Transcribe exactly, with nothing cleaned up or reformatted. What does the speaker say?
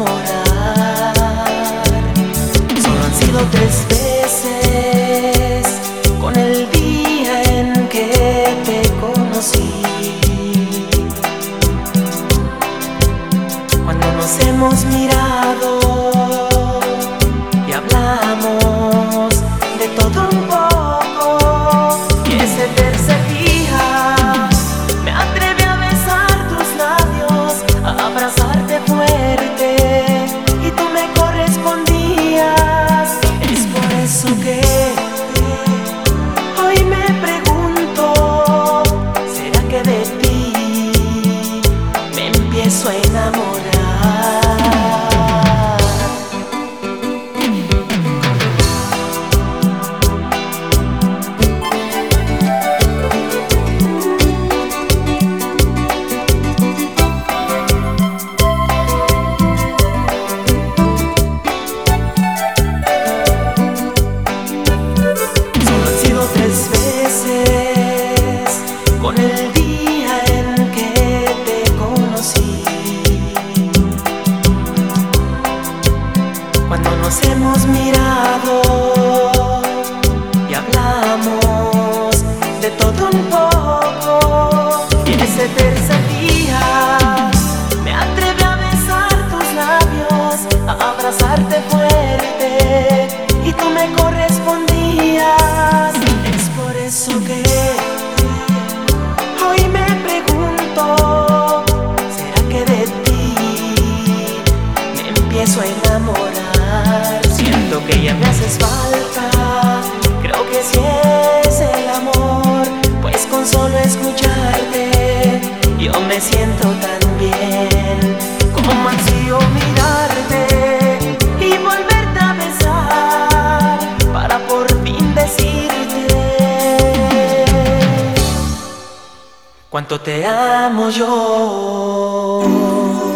Solo han sido tres veces, con el día en que te conocí. Cuando nos hemos mirado y hablamos de todo un poco, y ese tercer día me atreví a besar tus labios, a abrazarte fuerte, y tú me correspondías. Es por eso que hoy me pregunto, ¿será que de ti me empiezo a enamorar? Tres veces, con el día en que te conocí. Cuando nos hemos mirado y hablamos de todo un poco, y en ese tercer día me atreví a besar tus labios, a abrazarte fuerte, y tú me correspondías. Por eso que hoy me pregunto, ¿será que de ti me empiezo a enamorar? Siento que ya me haces falta, creo que si es el amor, pues con solo escucharte yo me siento tan bien. Como ansío mirarte y volverte a besar, para por fin decirte cuánto te amo yo.